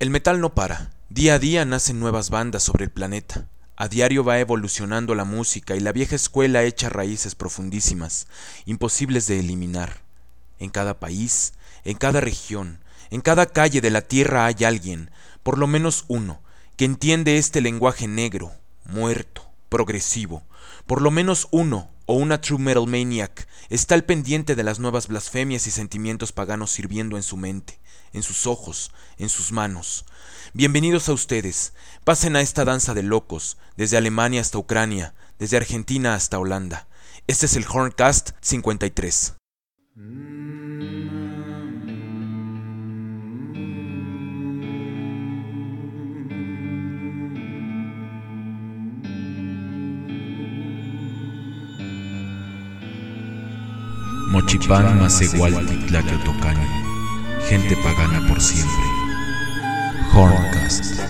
El metal no para. Día a día nacen nuevas bandas sobre el planeta. A diario va evolucionando la música y la vieja escuela echa raíces profundísimas, imposibles de eliminar. En cada país, en cada región, en cada calle de la tierra hay alguien, por lo menos uno, que entiende este lenguaje negro, muerto, progresivo. Por lo menos uno, o una true metal maniac, está al pendiente de las nuevas blasfemias y sentimientos paganos hirviendo en su mente, en sus ojos, en sus manos. Bienvenidos a ustedes. Pasen a esta danza de locos, desde Alemania hasta Ucrania, desde Argentina hasta Holanda. Este es el Horncast 53. Mochipán Masehualti Tlaqueotocani, gente pagana por siempre. Horncast.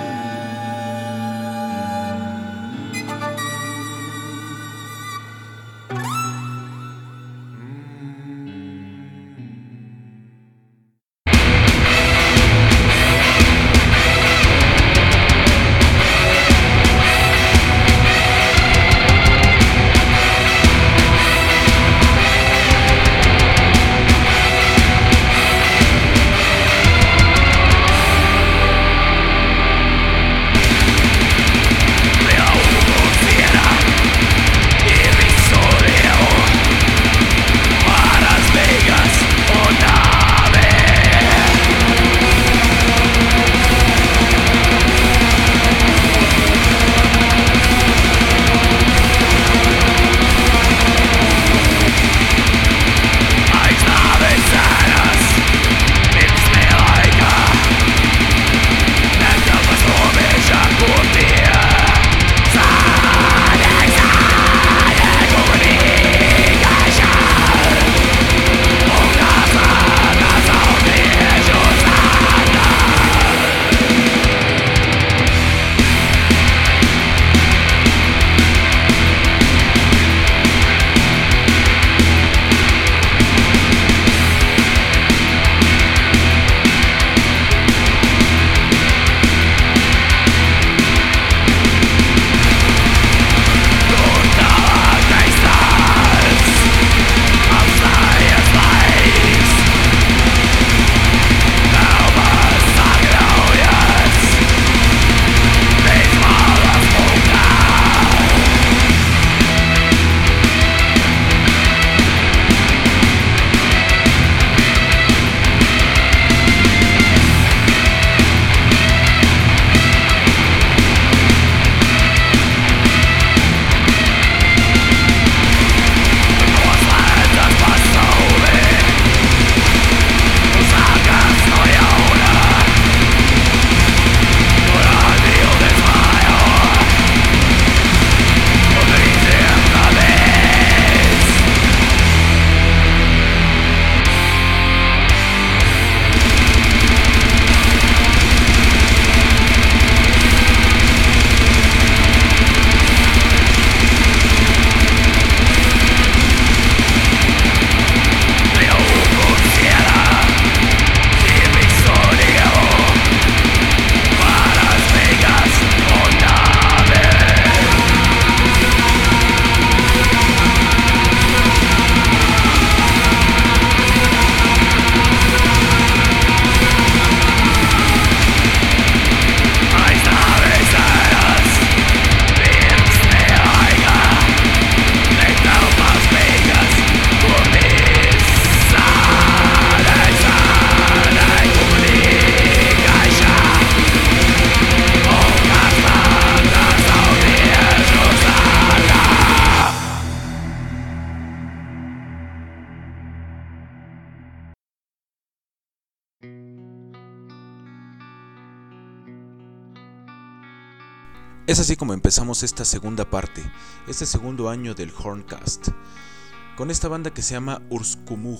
Es así como empezamos esta segunda parte, este segundo año del Horncast, con esta banda que se llama Urskumug,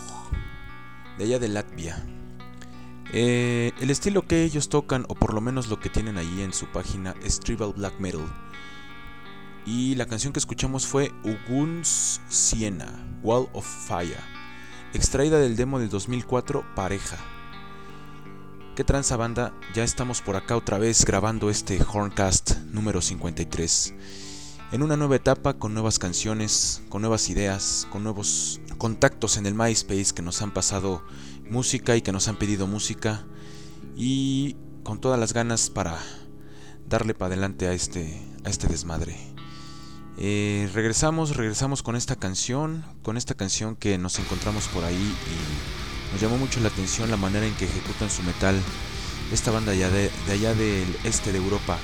de allá de Latvia. El estilo que ellos tocan, o por lo menos lo que tienen ahí en su página, es tribal black metal. Y la canción que escuchamos fue Uguns Siena, Wall of Fire, extraída del demo del 2004, Pareja. ¿Qué tranza, banda? Ya estamos por acá otra vez grabando este Horncast número 53. En una nueva etapa, con nuevas canciones, con nuevas ideas, con nuevos contactos en el MySpace que nos han pasado música y que nos han pedido música. Y con todas las ganas para darle para adelante a este desmadre. Regresamos con esta canción que nos encontramos por ahí y nos llamó mucho la atención la manera en que ejecutan su metal esta banda de allá del este de Europa.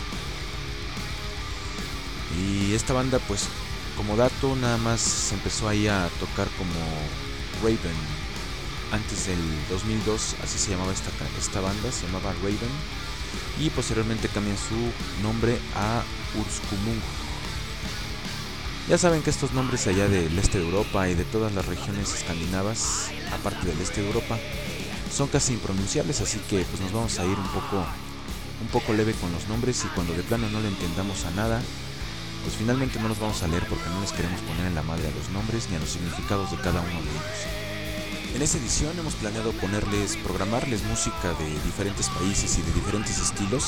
Y esta banda, pues, como dato, nada más se empezó ahí a tocar como Raven antes del 2002, así se llamaba esta banda, se llamaba Raven, y posteriormente cambian su nombre a Urskumung. Ya saben que estos nombres allá del este de Europa y de todas las regiones escandinavas, aparte del este de Europa, son casi impronunciables, así que pues nos vamos a ir un poco leve con los nombres, y cuando de plano no le entendamos a nada, pues finalmente no los vamos a leer porque no les queremos poner en la madre a los nombres ni a los significados de cada uno de ellos. En esta edición hemos planeado programarles música de diferentes países y de diferentes estilos.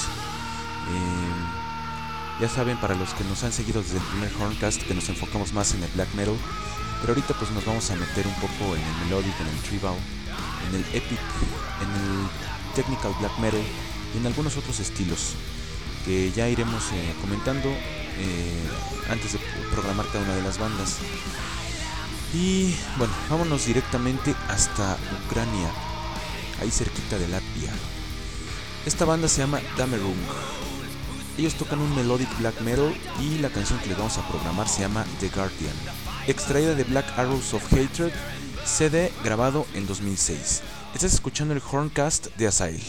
Ya saben, para los que nos han seguido desde el primer Horncast, que nos enfocamos más en el black metal, pero ahorita pues nos vamos a meter un poco en el melodic, en el tribal, en el epic, en el technical black metal y en algunos otros estilos que ya iremos comentando antes de programar cada una de las bandas. Y bueno, vámonos directamente hasta Ucrania, ahí cerquita de Latvia. Esta banda se llama Damerung. Ellos tocan un melodic black metal y la canción que les vamos a programar se llama The Guardian, extraída de Black Arrows of Hatred, CD grabado en 2006. Estás escuchando el Horncast de Asael.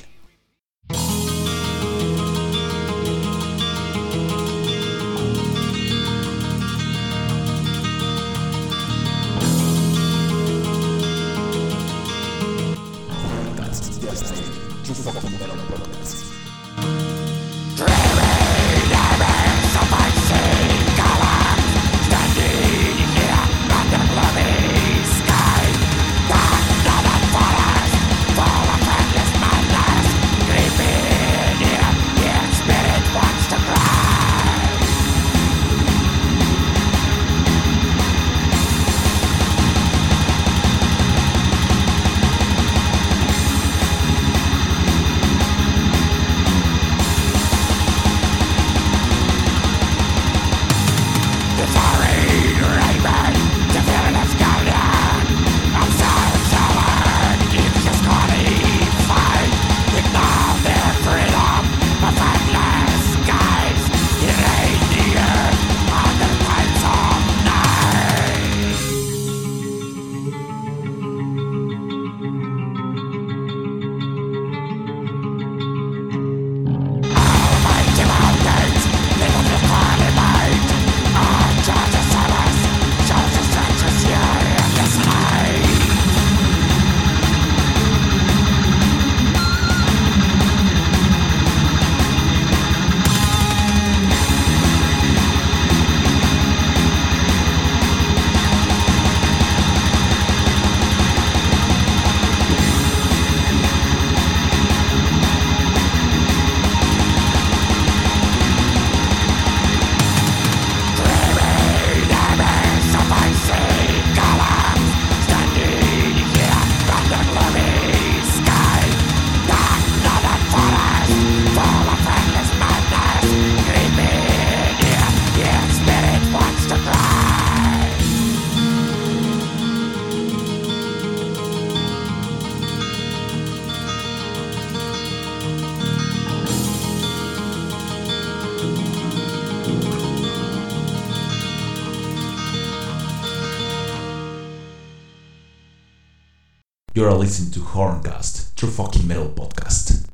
You're listening to Horncast, True Fucking Metal Podcast.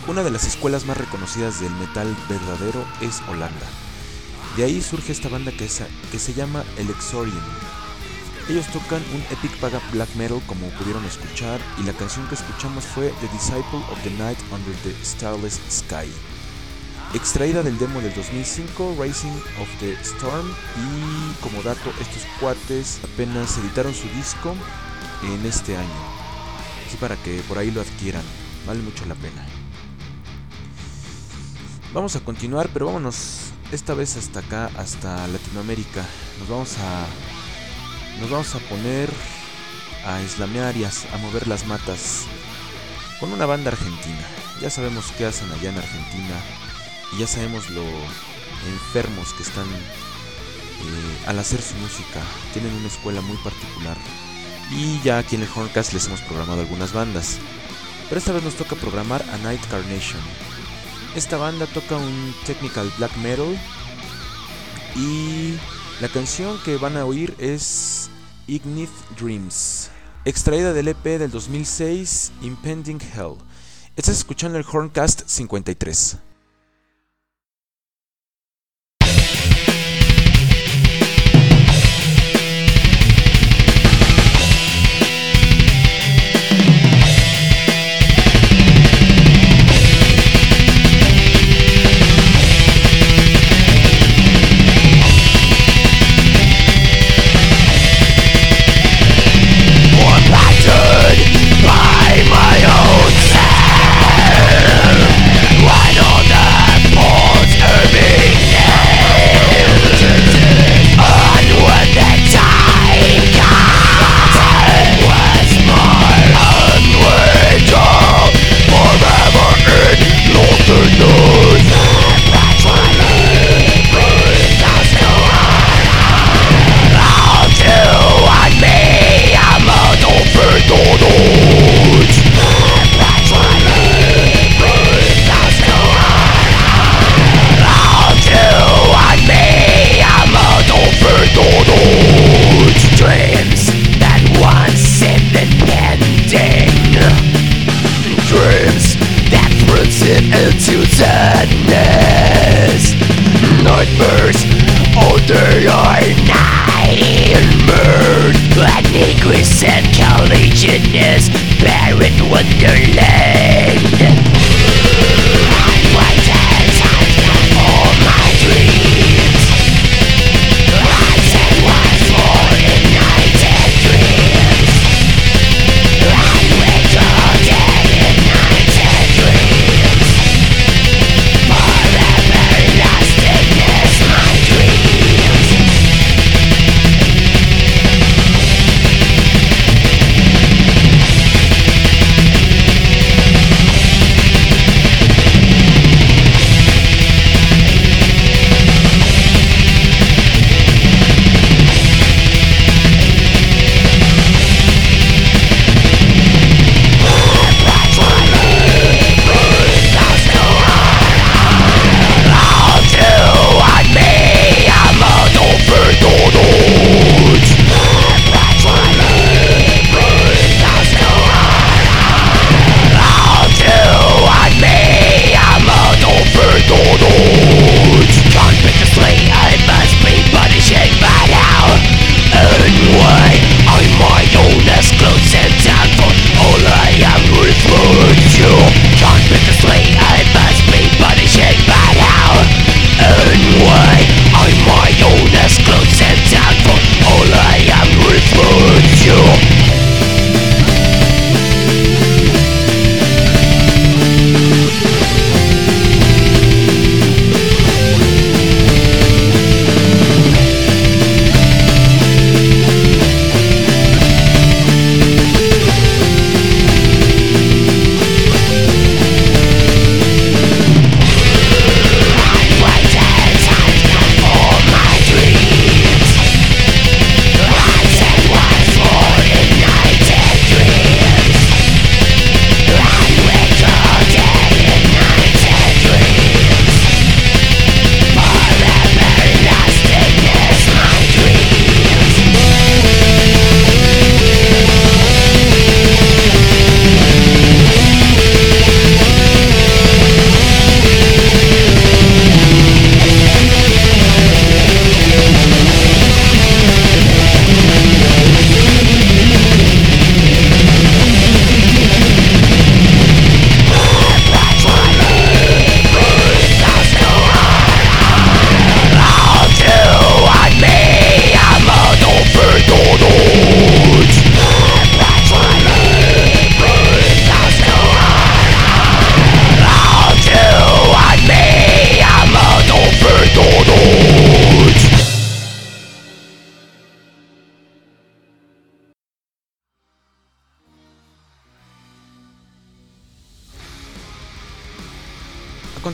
Una de las escuelas más reconocidas del metal verdadero es Holanda. De ahí surge esta banda que se llama Elexorium. Ellos tocan un epic black metal como pudieron escuchar, y la canción que escuchamos fue The Disciple of the Night Under the Starless Sky, extraída del demo del 2005, Rising of the Storm. Y como dato, estos cuates apenas editaron su disco en este año, así para que por ahí lo adquieran, vale mucho la pena. Vamos a continuar, pero vámonos esta vez hasta acá, hasta Latinoamérica. Nos vamos a poner a islamear y a mover las matas con una banda argentina. Ya sabemos qué hacen allá en Argentina y ya sabemos lo enfermos que están al hacer su música. Tienen una escuela muy particular y ya aquí en el Horncast les hemos programado algunas bandas, pero esta vez nos toca programar a Night Carnation. Esta banda toca un technical black metal y la canción que van a oír es Ignite Dreams, extraída del EP del 2006, Impending Hell. Estás escuchando el Horncast 53. By my own self, why don't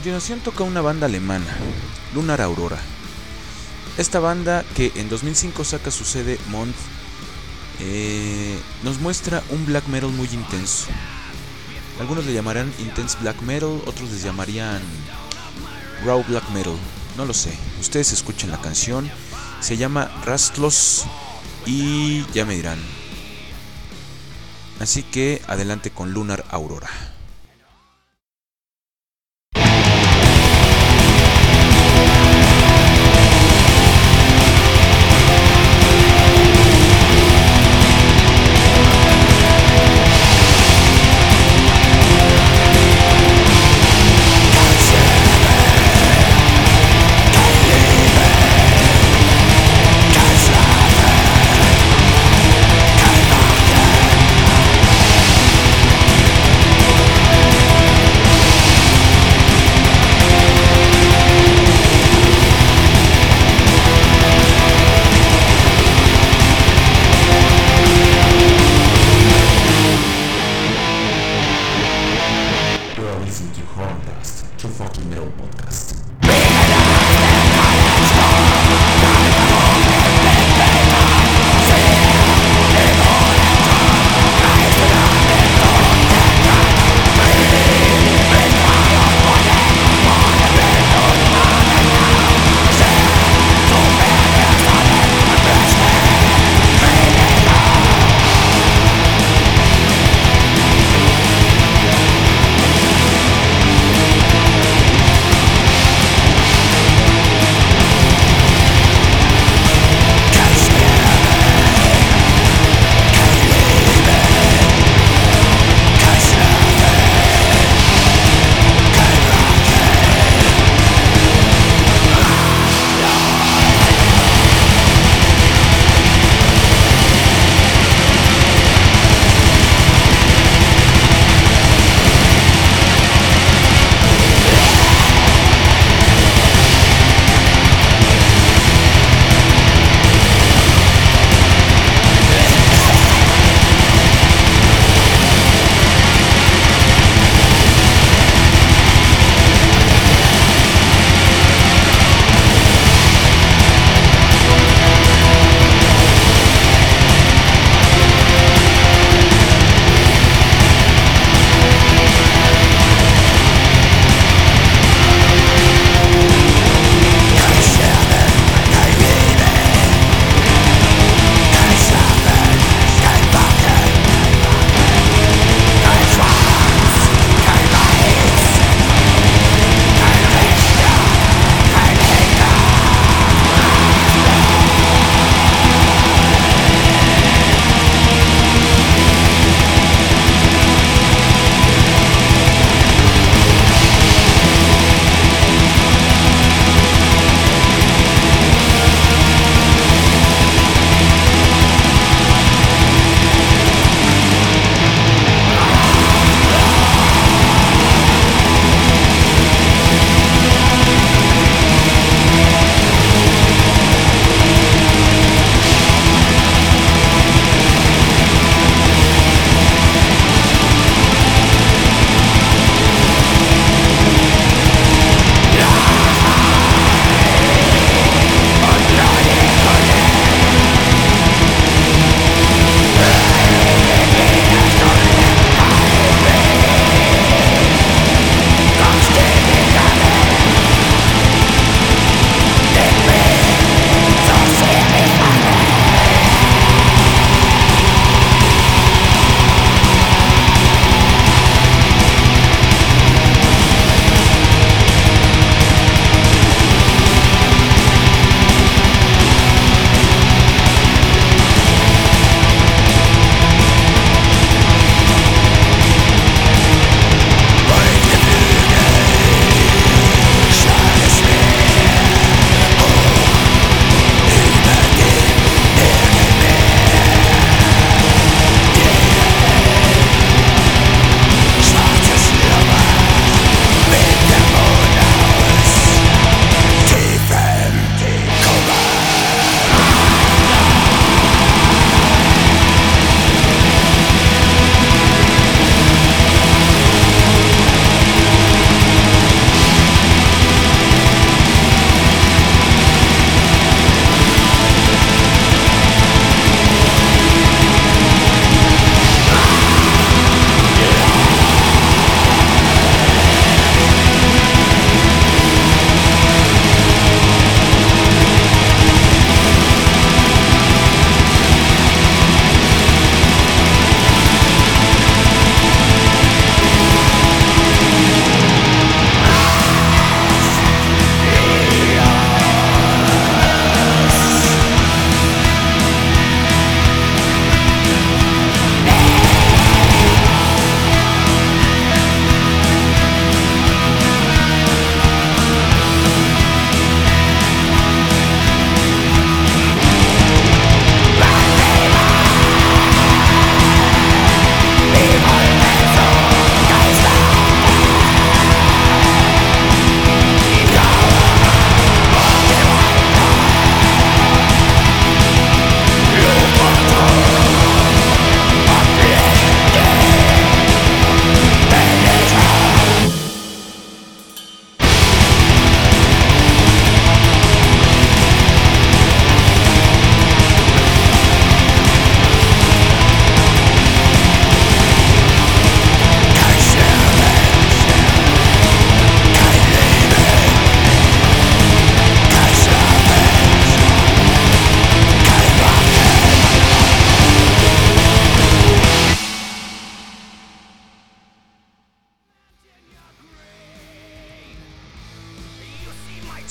continuación toca una banda alemana, Lunar Aurora. Esta banda, que en 2005 saca su CD Month, nos muestra un black metal muy intenso. Algunos le llamarán intense black metal, otros les llamarían raw black metal, no lo sé. Ustedes escuchen la canción, se llama Rastlos y ya me dirán. Así que adelante con Lunar Aurora.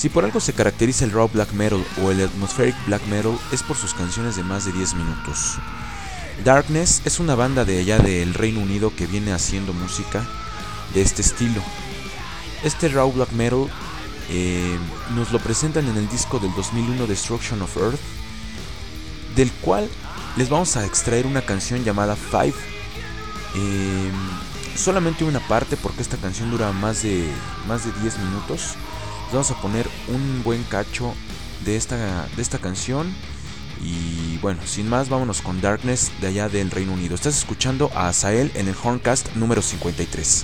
Si por algo se caracteriza el raw black metal o el atmospheric black metal es por sus canciones de más de 10 minutos. Darkness es una banda de allá del Reino Unido que viene haciendo música de este estilo. Este raw black metal nos lo presentan en el disco del 2001 Destruction of Earth, del cual les vamos a extraer una canción llamada Five. Solamente una parte porque esta canción dura más de 10 minutos. Les vamos a poner un buen cacho de esta canción. Y bueno, sin más, vámonos con Darkness de allá del Reino Unido. Estás escuchando a Azael en el Horncast número 53.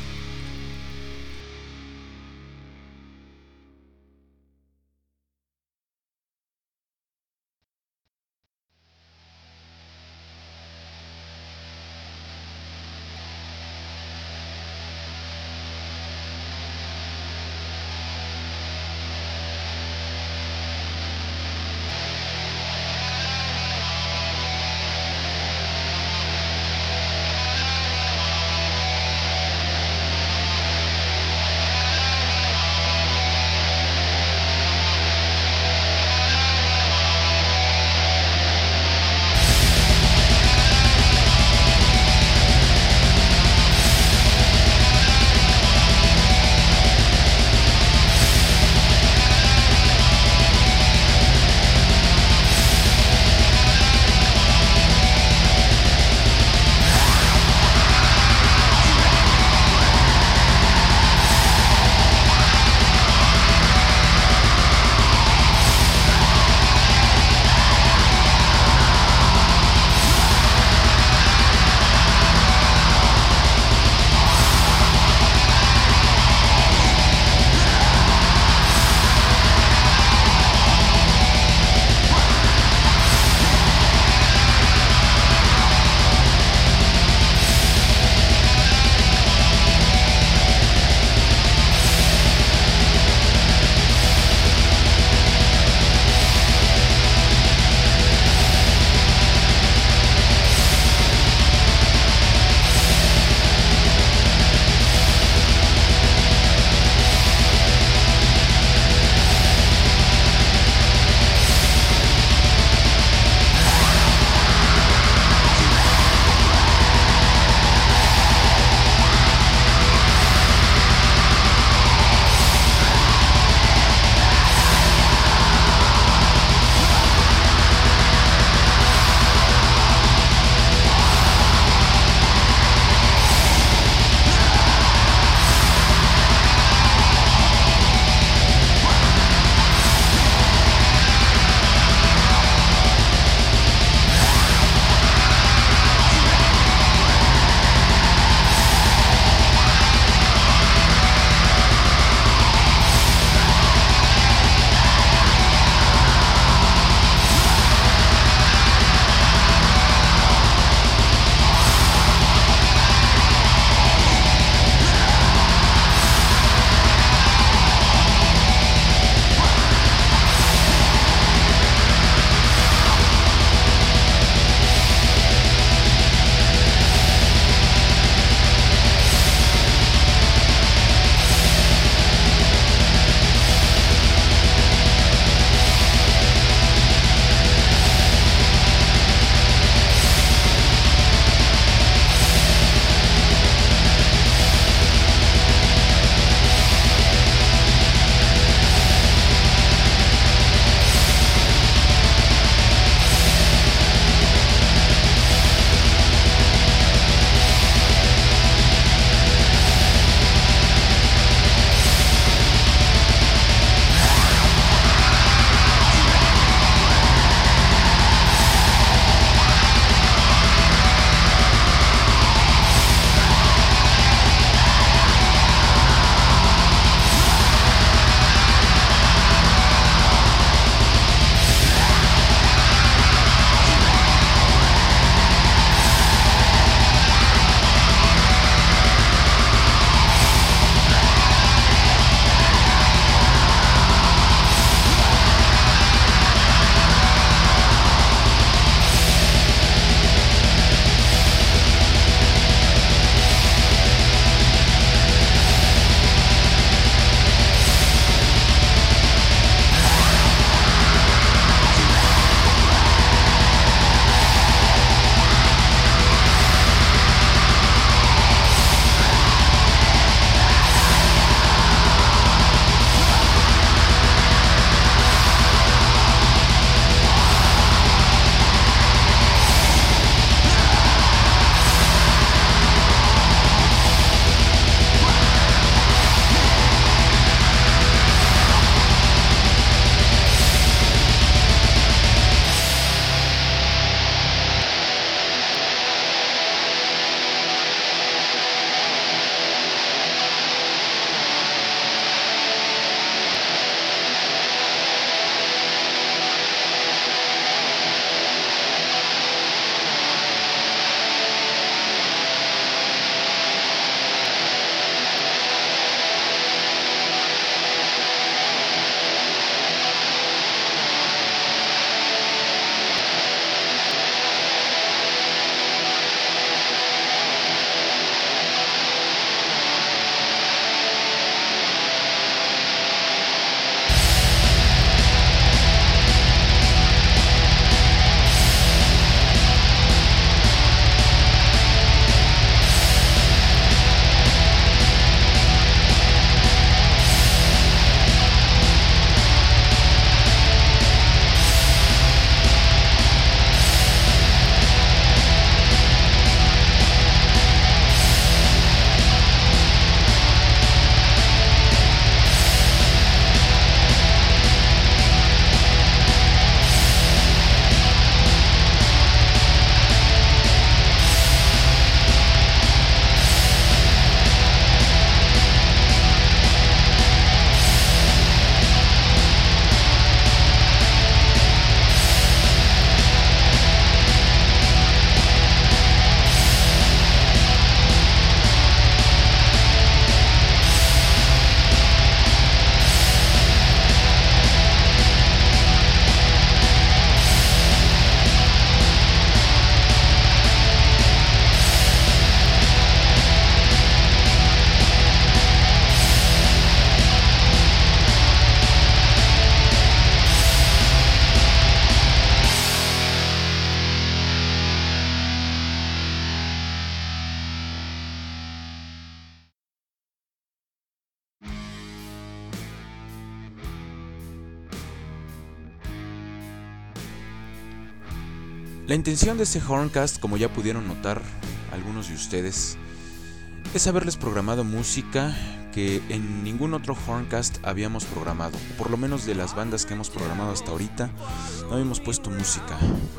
La intención de este Horncast, como ya pudieron notar algunos de ustedes, es haberles programado música que en ningún otro Horncast habíamos programado, o por lo menos de las bandas que hemos programado hasta ahorita, no habíamos puesto música.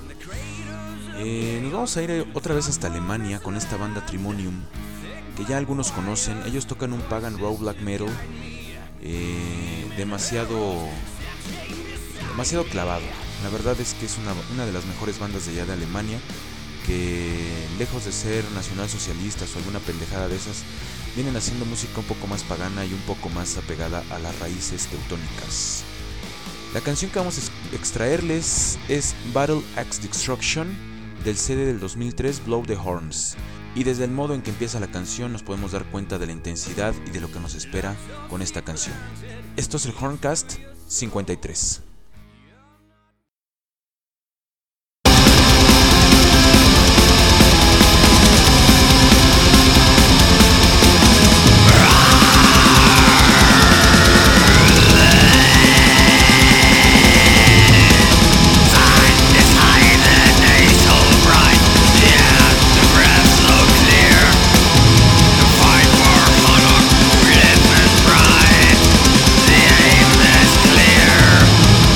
Nos vamos a ir otra vez hasta Alemania con esta banda Trimonium, que ya algunos conocen. Ellos tocan un pagan rock black metal demasiado clavado. La verdad es que es una de las mejores bandas de allá de Alemania, que lejos de ser nacionalsocialistas o alguna pendejada de esas, vienen haciendo música un poco más pagana y un poco más apegada a las raíces teutónicas. La canción que vamos a extraerles es Battle Axe Destruction, del CD del 2003 Blow the Horns, y desde el modo en que empieza la canción nos podemos dar cuenta de la intensidad y de lo que nos espera con esta canción. Esto es el Horncast 53. The aim is clear.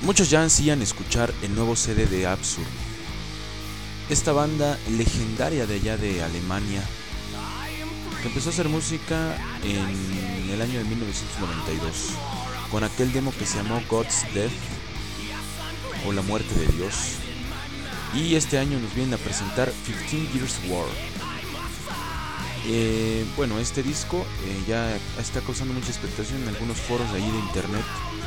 Muchos ya ansían escuchar el nuevo CD de Absurd. Esta banda legendaria de allá de Alemania, que empezó a hacer música en el año de 1992, con aquel demo que se llamó God's Death, o La Muerte de Dios. Y este año nos vienen a presentar 15 Years War. Bueno, este disco ya está causando mucha expectación en algunos foros de ahí de internet.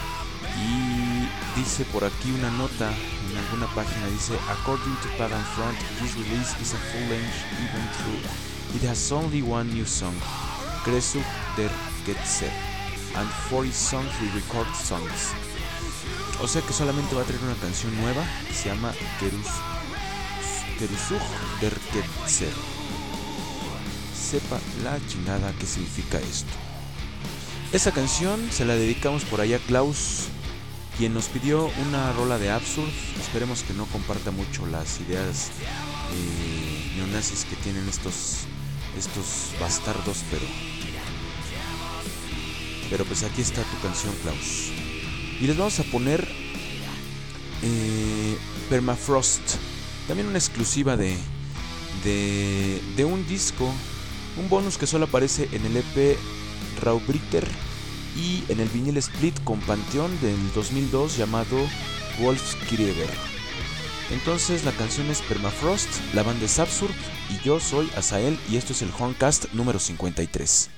Y dice por aquí una nota en alguna página, dice: According to Pagan Front, this release is a full-length even though it has only one new song, Krezug der Getzer, and 40 songs re-recorded songs. O sea que solamente va a traer una canción nueva que se llama Krezug der Getzer. Sepa la chingada qué significa esto. Esta canción se la dedicamos por allá a Klaus, quien nos pidió una rola de Absurd. Esperemos que no comparta mucho las ideas neonazis que tienen estos bastardos, pero pues aquí está tu canción, Klaus. Y les vamos a poner Permafrost, también una exclusiva de un disco, un bonus que solo aparece en el EP Raubritter y en el vinil split con Panteón del 2002 llamado Wolfskrieger. Entonces la canción es Permafrost, la banda es Absurd y yo soy Azael y esto es el Horncast número 53.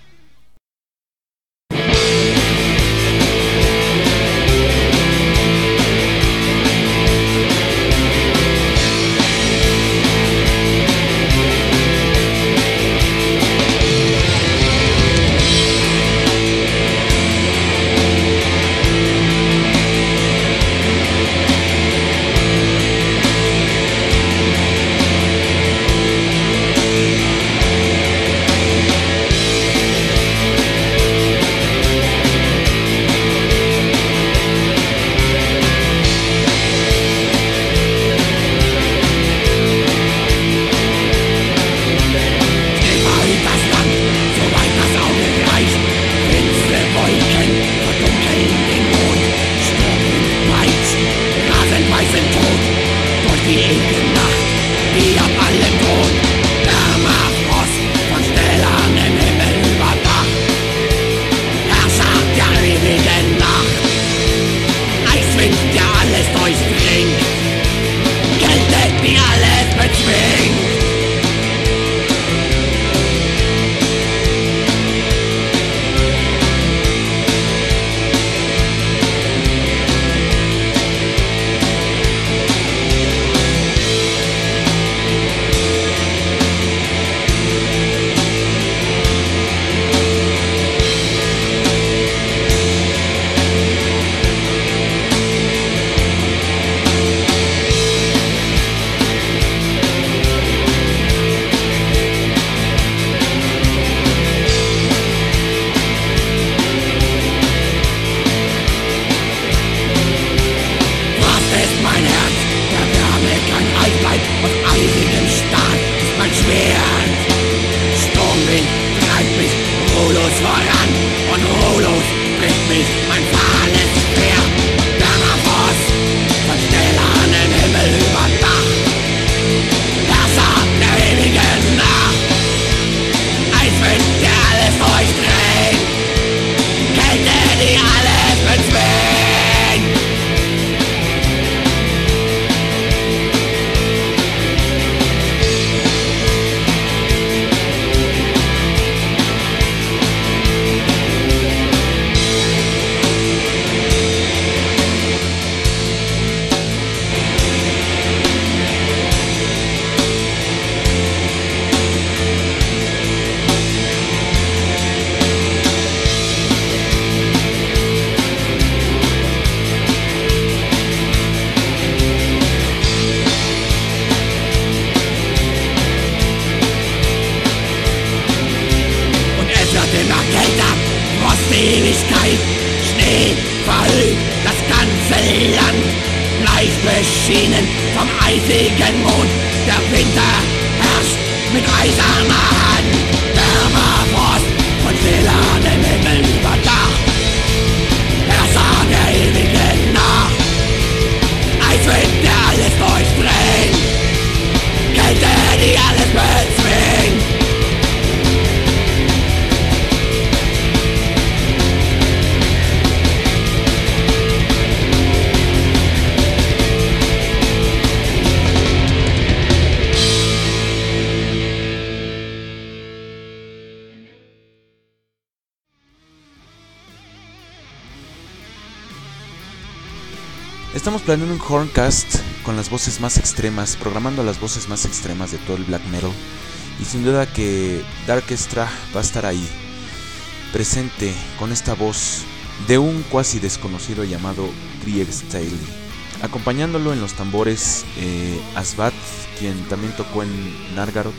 Ewigkeit, Schnee verhüllt das ganze Land, bleich beschienen vom eisigen Mond, der Winter herrscht mit eiserner Hand, Permafrost von stählernem Himmel überdacht, Herrscher der ewigen Nacht, Estamos planeando un Horncast con las voces más extremas, programando las voces más extremas de todo el black metal. Y sin duda que Darkestra va a estar ahí, presente con esta voz de un cuasi desconocido llamado Grieg Staley. Acompañándolo en los tambores, Asvat, quien también tocó en Nargaroth,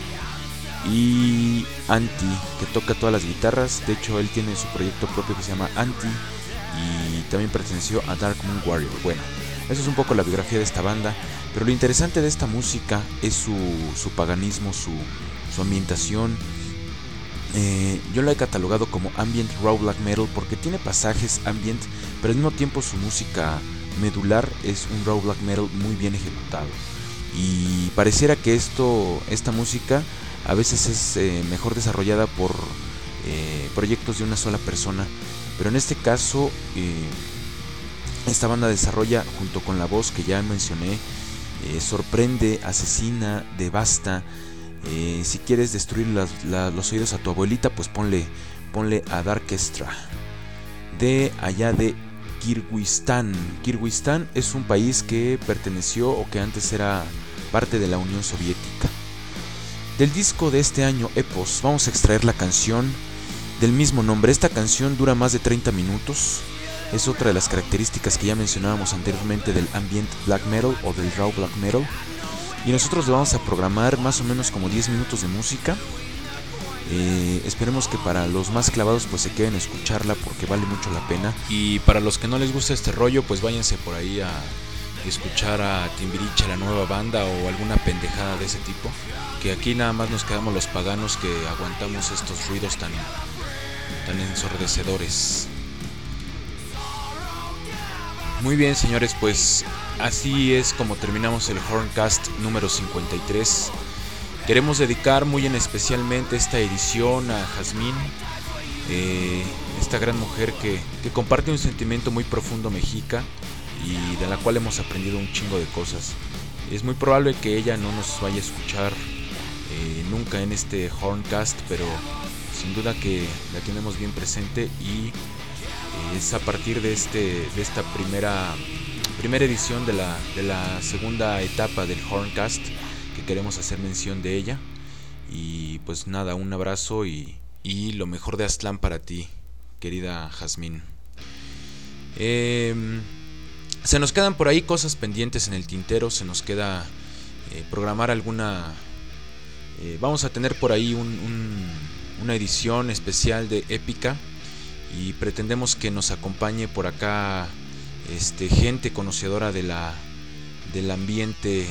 y Anti, que toca todas las guitarras. De hecho, él tiene su proyecto propio que se llama Anti y también perteneció a Dark Moon Warrior. Bueno, eso es un poco la biografía de esta banda, pero lo interesante de esta música es su paganismo, su ambientación. Yo lo he catalogado como ambient raw black metal porque tiene pasajes ambient, pero al mismo tiempo su música medular es un raw black metal muy bien ejecutado. Y pareciera que esta música a veces es mejor desarrollada por proyectos de una sola persona, pero en este caso esta banda desarrolla junto con la voz que ya mencioné, sorprende, asesina, devasta. Si quieres destruir los oídos a tu abuelita, pues ponle a Darkestra, de allá de Kirguistán. Kirguistán es un país que perteneció o que antes era parte de la Unión Soviética. Del disco de este año, Epos, vamos a extraer la canción del mismo nombre. Esta canción dura más de 30 minutos. Es otra de las características que ya mencionábamos anteriormente del ambient black metal o del raw black metal. Y nosotros le vamos a programar más o menos como 10 minutos de música. Esperemos que para los más clavados pues se queden a escucharla porque vale mucho la pena. Y para los que no les gusta este rollo, pues váyanse por ahí a escuchar a Timbiriche, la nueva banda, o alguna pendejada de ese tipo. Que aquí nada más nos quedamos los paganos que aguantamos estos ruidos tan ensordecedores. Muy bien, señores, pues así es como terminamos el Horncast número 53. Queremos dedicar muy en especialmente esta edición a Jazmín, esta gran mujer que comparte un sentimiento muy profundo mexica y de la cual hemos aprendido un chingo de cosas. Es muy probable que ella no nos vaya a escuchar nunca en este Horncast, pero sin duda que la tenemos bien presente y es a partir de esta primera edición de la segunda etapa del Horncast que queremos hacer mención de ella. Y pues nada, un abrazo y lo mejor de Aztlán para ti, querida Jazmín. Se nos quedan por ahí cosas pendientes en el tintero. Se nos queda programar alguna... vamos a tener por ahí una edición especial de Épica y pretendemos que nos acompañe por acá gente conocedora del ambiente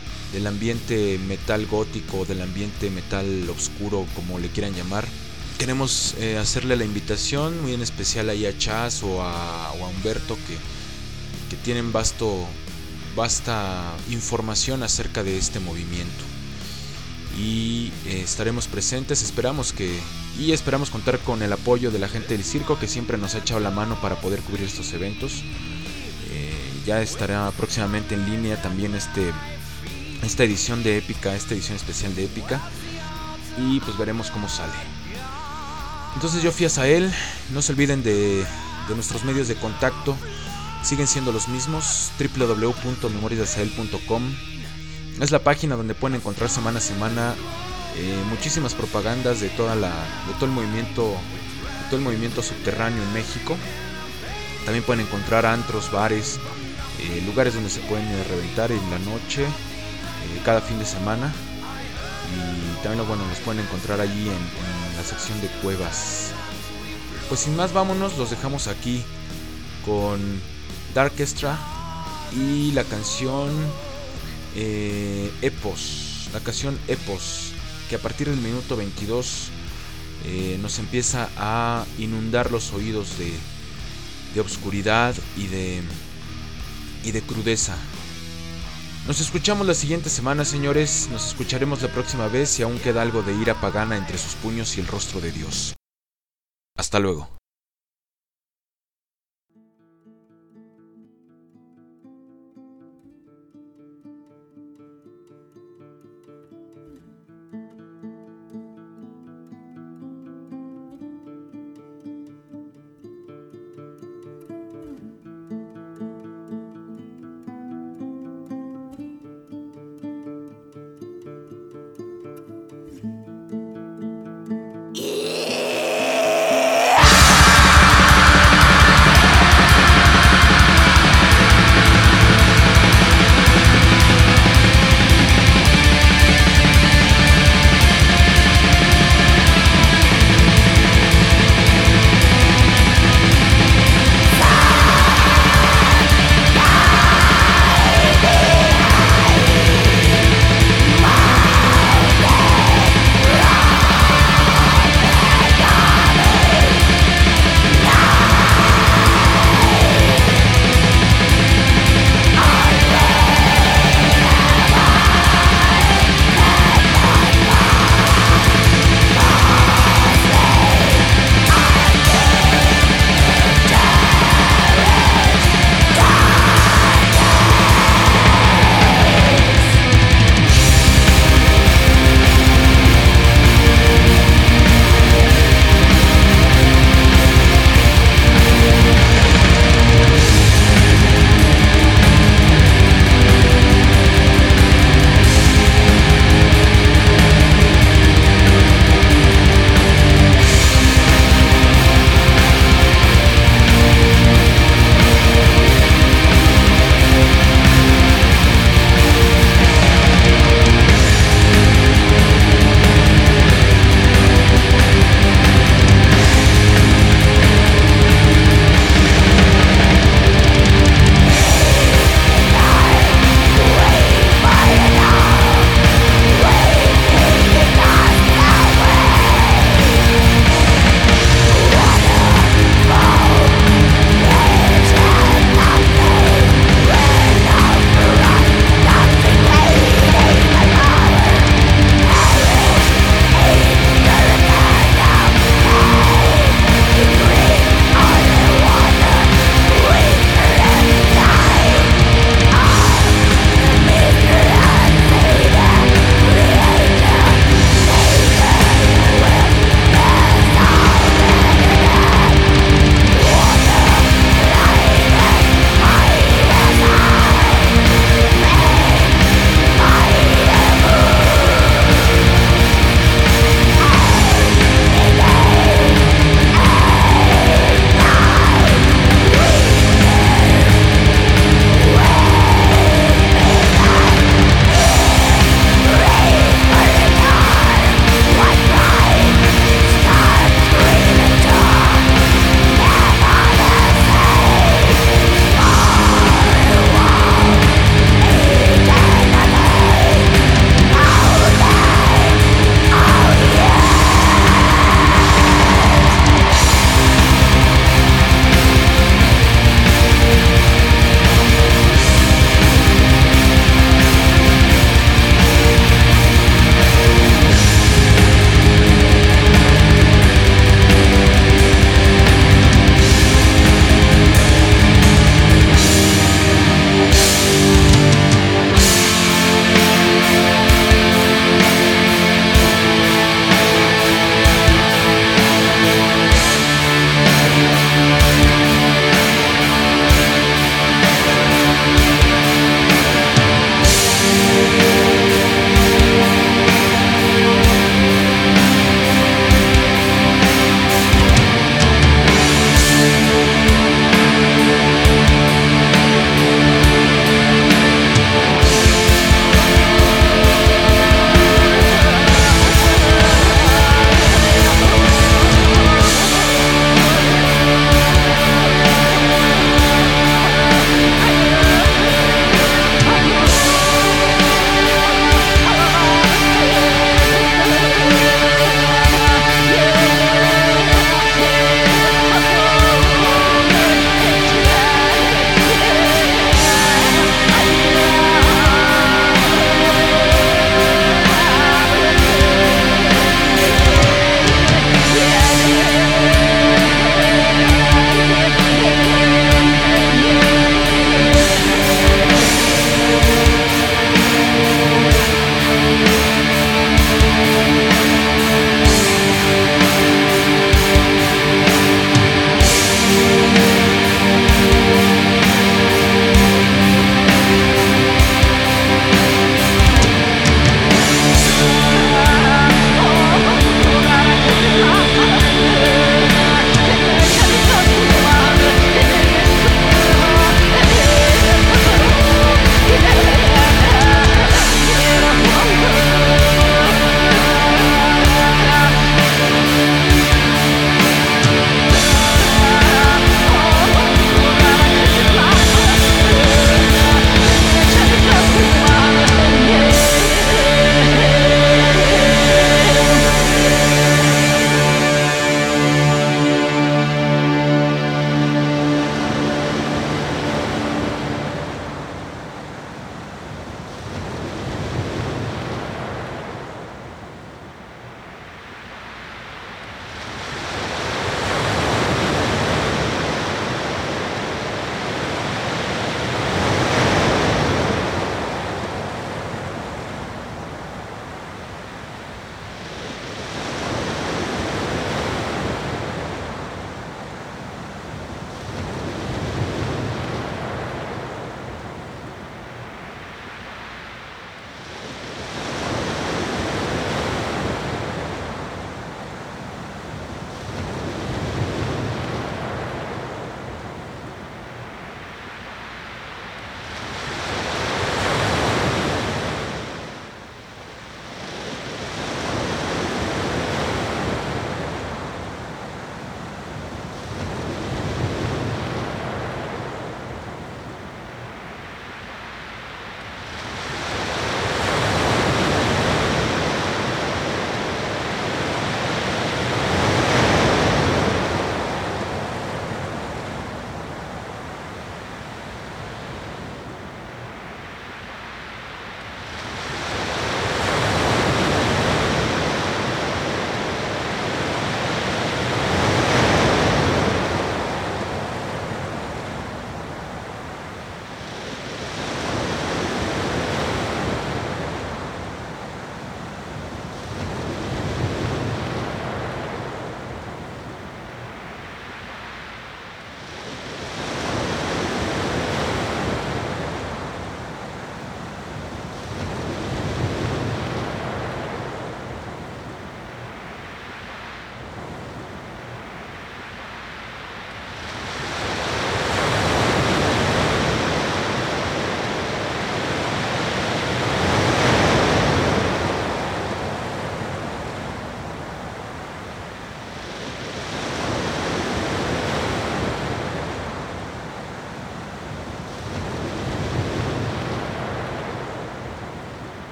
metal gótico, del ambiente metal oscuro, como le quieran llamar. Queremos hacerle la invitación muy en especial ahí a Chas o a Humberto que tienen vasta información acerca de este movimiento. Y estaremos presentes, esperamos contar con el apoyo de la gente del circo que siempre nos ha echado la mano para poder cubrir estos eventos. Ya estará próximamente en línea también esta edición de Épica, esta edición especial de Épica, y pues veremos cómo sale. Entonces yo fui a Sahel. No se olviden de nuestros medios de contacto, siguen siendo los mismos: www.memoriasdesael.com. Es la página donde pueden encontrar semana a semana muchísimas propagandas de todo el movimiento subterráneo en México. También pueden encontrar antros, bares, lugares donde se pueden reventar en la noche cada fin de semana. Y también los pueden encontrar allí en la sección de cuevas. Pues sin más, vámonos, los dejamos aquí con Darkestra y la canción Epos, que a partir del minuto 22 nos empieza a inundar los oídos de obscuridad y de crudeza. Nos escuchamos la siguiente semana, señores. Nos escucharemos la próxima vez si aún queda algo de ira pagana entre sus puños y el rostro de Dios. Hasta luego.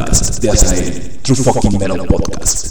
podcast de Azael, True Fucking Metal Podcast.